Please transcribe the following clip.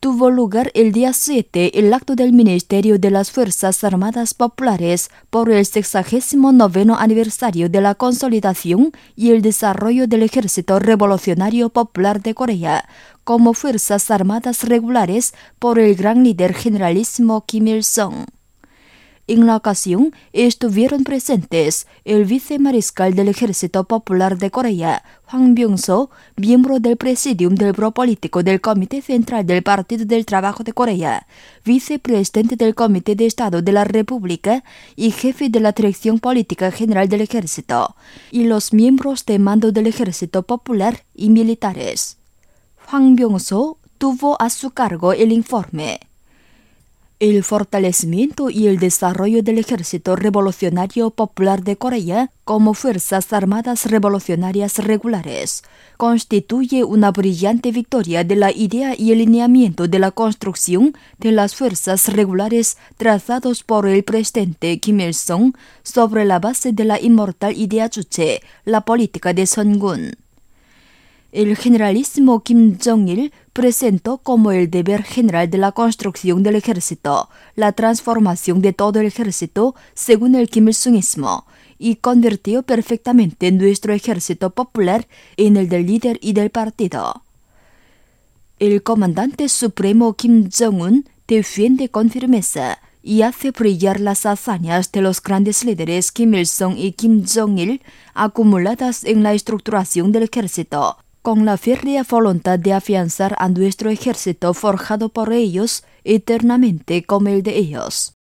tuvo lugar el día 7 el acto del Ministerio de las Fuerzas Armadas Populares por el 69º aniversario de la consolidación y el desarrollo del Ejército Revolucionario Popular de Corea como Fuerzas Armadas Regulares por el gran líder generalísimo Kim Il-sung. En la ocasión estuvieron presentes el vicemariscal del Ejército Popular de Corea, Hwang Byung-so, miembro del Presidium del Buro Político del Comité Central del Partido del Trabajo de Corea, vicepresidente del Comité de Estado de la República y jefe de la Dirección Política General del Ejército, y los miembros de mando del Ejército Popular y militares. Hwang Byung-so tuvo a su cargo el informe. El fortalecimiento y el desarrollo del Ejército Revolucionario Popular de Corea como Fuerzas Armadas Revolucionarias Regulares constituye una brillante victoria de la idea y el lineamiento de la construcción de las fuerzas regulares trazados por el presidente Kim Il-sung sobre la base de la inmortal idea Juche, la política de Songun. El generalísimo Kim Jong-il presentó como el deber general de la construcción del ejército la transformación de todo el ejército según el Kim Il-sungismo y convirtió perfectamente nuestro ejército popular en el del líder y del partido. El comandante supremo Kim Jong-un defiende con firmeza y hace brillar las hazañas de los grandes líderes Kim Il-sung y Kim Jong-il acumuladas en la estructuración del ejército, con la férrea voluntad de afianzar a nuestro ejército forjado por ellos eternamente como el de ellos.